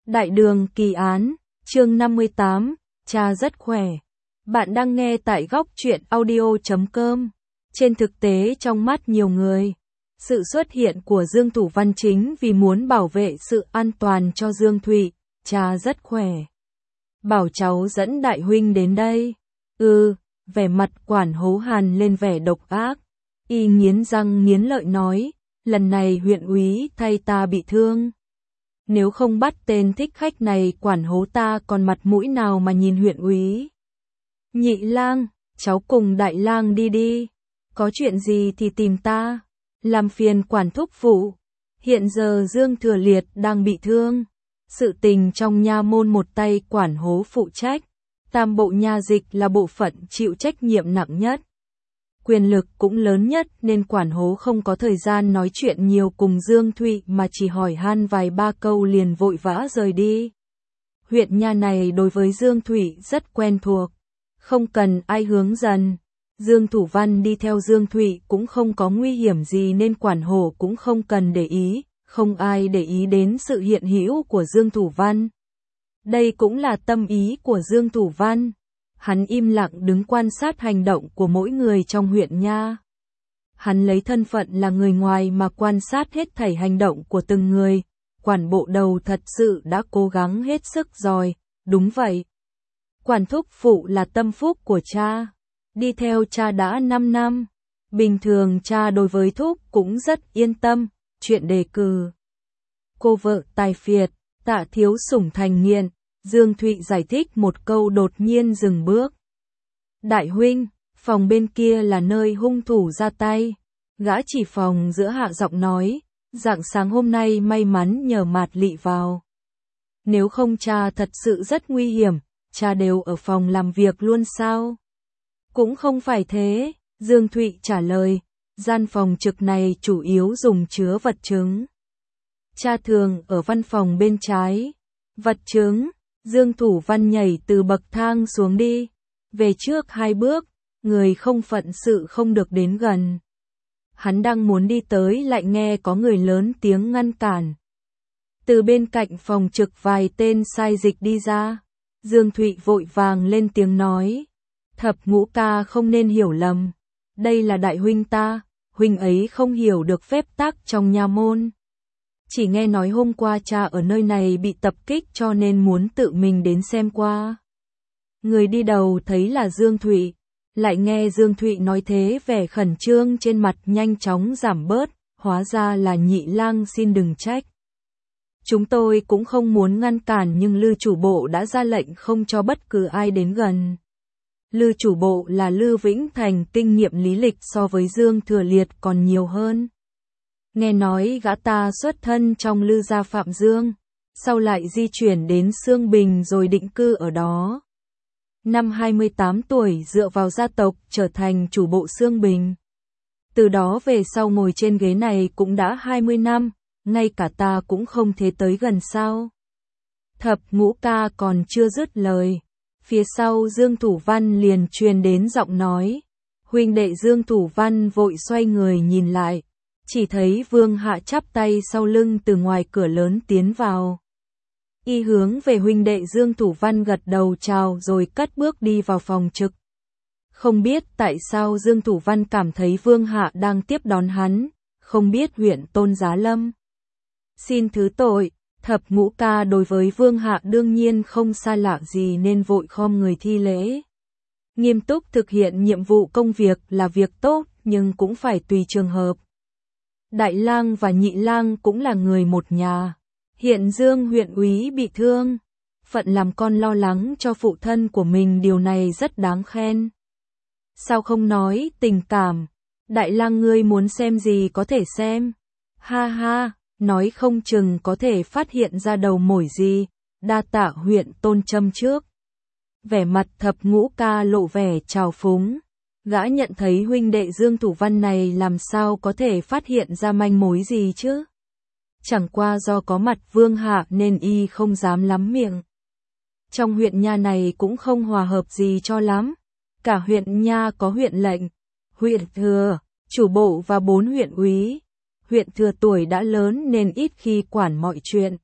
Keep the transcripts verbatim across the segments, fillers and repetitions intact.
Đại đường kỳ án, chương năm mươi tám, cha rất khỏe. Bạn đang nghe tại góc truyện audio chấm com. Trên thực tế trong mắt nhiều người, sự xuất hiện của Dương Thủ Văn chính vì muốn bảo vệ sự an toàn cho Dương Thụy, cha rất khỏe. Bảo cháu dẫn đại huynh đến đây. Ừ, vẻ mặt Quản Hố Hàn lên vẻ độc ác. Y nghiến răng nghiến lợi nói, lần này huyện úy thay ta bị thương. Nếu không bắt tên thích khách này Quản Hố ta còn mặt mũi nào mà nhìn huyện úy. Nhị lang, cháu cùng đại lang đi đi. Có chuyện gì thì tìm ta. Làm phiền Quản thúc phụ. Hiện giờ Dương Thừa Liệt đang bị thương. Sự tình trong nha môn một tay Quản Hố phụ trách. Tam bộ nha dịch là bộ phận chịu trách nhiệm nặng nhất. Quyền lực cũng lớn nhất nên Quản Hố không có thời gian nói chuyện nhiều cùng Dương Thụy mà chỉ hỏi han vài ba câu liền vội vã rời đi. Huyện nha này đối với Dương Thụy rất quen thuộc, không cần ai hướng dẫn. Dương Thủ Văn đi theo Dương Thụy cũng không có nguy hiểm gì nên Quản Hổ cũng không cần để ý, không ai để ý đến sự hiện hữu của Dương Thủ Văn. Đây cũng là tâm ý của Dương Thủ Văn. Hắn im lặng đứng quan sát hành động của mỗi người trong huyện nha. Hắn lấy thân phận là người ngoài mà quan sát hết thảy hành động của từng người. Quản bộ đầu thật sự đã cố gắng hết sức rồi, đúng vậy. Quản thúc phụ là tâm phúc của cha. Đi theo cha đã năm năm. Bình thường cha đối với thúc cũng rất yên tâm, chuyện đề cử. Cô vợ tài phiệt, Tạ thiếu sủng thành nghiện. Dương Thụy giải thích một câu đột nhiên dừng bước. Đại huynh, phòng bên kia là nơi hung thủ ra tay. Gã chỉ phòng giữa hạ giọng nói, rạng sáng hôm nay may mắn nhờ Mạt Lị vào. Nếu không cha thật sự rất nguy hiểm, cha đều ở phòng làm việc luôn sao? Cũng không phải thế, Dương Thụy trả lời, gian phòng trực này chủ yếu dùng chứa vật chứng. Cha thường ở văn phòng bên trái. Vật chứng. Dương Thủ Văn nhảy từ bậc thang xuống đi, về trước hai bước, người không phận sự không được đến gần. Hắn đang muốn đi tới lại nghe có người lớn tiếng ngăn cản. Từ bên cạnh phòng trực vài tên sai dịch đi ra, Dương Thụy vội vàng lên tiếng nói, Thập Ngũ ca không nên hiểu lầm, đây là đại huynh ta, huynh ấy không hiểu được phép tắc trong nha môn. Chỉ nghe nói hôm qua cha ở nơi này bị tập kích cho nên muốn tự mình đến xem qua. Người đi đầu thấy là Dương Thụy, lại nghe Dương Thụy nói thế vẻ khẩn trương trên mặt nhanh chóng giảm bớt, hóa ra là Nhị lang xin đừng trách. Chúng tôi cũng không muốn ngăn cản nhưng Lư chủ bộ đã ra lệnh không cho bất cứ ai đến gần. Lư chủ bộ là Lư Vĩnh Thành, kinh nghiệm lý lịch so với Dương Thừa Liệt còn nhiều hơn. Nghe nói gã ta xuất thân trong Lư gia Phạm Dương, sau lại di chuyển đến Sương Bình rồi định cư ở đó. Năm hai mươi tám tuổi dựa vào gia tộc trở thành chủ bộ Sương Bình. Từ đó về sau ngồi trên ghế này cũng đã hai mươi năm, ngay cả ta cũng không thể tới gần sao. Thập Ngũ ca còn chưa dứt lời. Phía sau Dương Thủ Văn liền truyền đến giọng nói. Huynh đệ Dương Thủ Văn vội xoay người nhìn lại. Chỉ thấy Vương Hạ chắp tay sau lưng từ ngoài cửa lớn tiến vào. Y hướng về huynh đệ Dương Thủ Văn gật đầu chào rồi cất bước đi vào phòng trực. Không biết tại sao Dương Thủ Văn cảm thấy Vương Hạ đang tiếp đón hắn, không biết huyện Tôn Giá Lâm. Xin thứ tội, Thập Ngũ ca đối với Vương Hạ đương nhiên không xa lạ gì nên vội khom người thi lễ. Nghiêm túc thực hiện nhiệm vụ công việc là việc tốt nhưng cũng phải tùy trường hợp. Đại lang và Nhị lang cũng là người một nhà. Hiện Dương huyện úy bị thương. Phận làm con lo lắng cho phụ thân của mình điều này rất đáng khen. Sao không nói tình cảm? Đại lang ngươi muốn xem gì có thể xem. Ha ha, nói không chừng có thể phát hiện ra đầu mồi gì. Đa tạ huyện Tôn châm trước. Vẻ mặt Thập Ngũ ca lộ vẻ trào phúng. Gã nhận thấy huynh đệ Dương Thủ Văn này làm sao có thể phát hiện ra manh mối gì chứ? Chẳng qua do có mặt Vương Hạ nên y không dám lắm miệng. Trong huyện nha này cũng không hòa hợp gì cho lắm. Cả huyện nha có huyện lệnh, huyện thừa, chủ bộ và bốn huyện úy. Huyện thừa tuổi đã lớn nên ít khi quản mọi chuyện.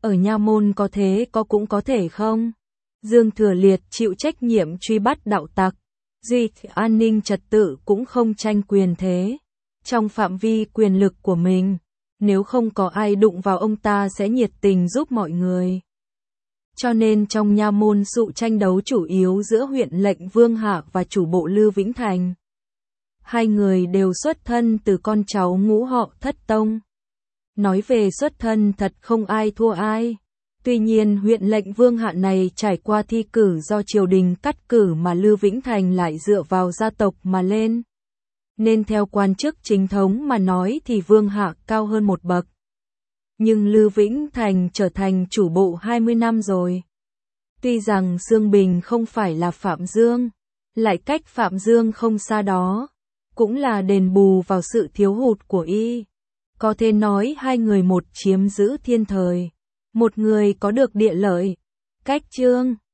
ở nha môn có thế có cũng có thể không? Dương Thừa Liệt chịu trách nhiệm truy bắt đạo tặc, duy an ninh trật tự cũng không tranh quyền thế. Trong phạm vi quyền lực của mình, nếu không có ai đụng vào ông ta sẽ nhiệt tình giúp mọi người. Cho nên trong nha môn sự tranh đấu chủ yếu giữa huyện lệnh Vương Hạ và chủ bộ Lưu Vĩnh Thành. Hai người đều xuất thân từ con cháu ngũ họ Thất Tông. Nói về xuất thân thật không ai thua ai. Tuy nhiên huyện lệnh Vương Hạ này trải qua thi cử do triều đình cắt cử mà Lưu Vĩnh Thành lại dựa vào gia tộc mà lên. Nên theo quan chức chính thống mà nói thì Vương Hạ cao hơn một bậc. Nhưng Lưu Vĩnh Thành trở thành chủ bộ hai mươi năm rồi. Tuy rằng Sương Bình không phải là Phạm Dương, lại cách Phạm Dương không xa đó, cũng là đền bù vào sự thiếu hụt của y. Có thể nói hai người một chiếm giữ thiên thời, một người có được địa lợi. Cách chương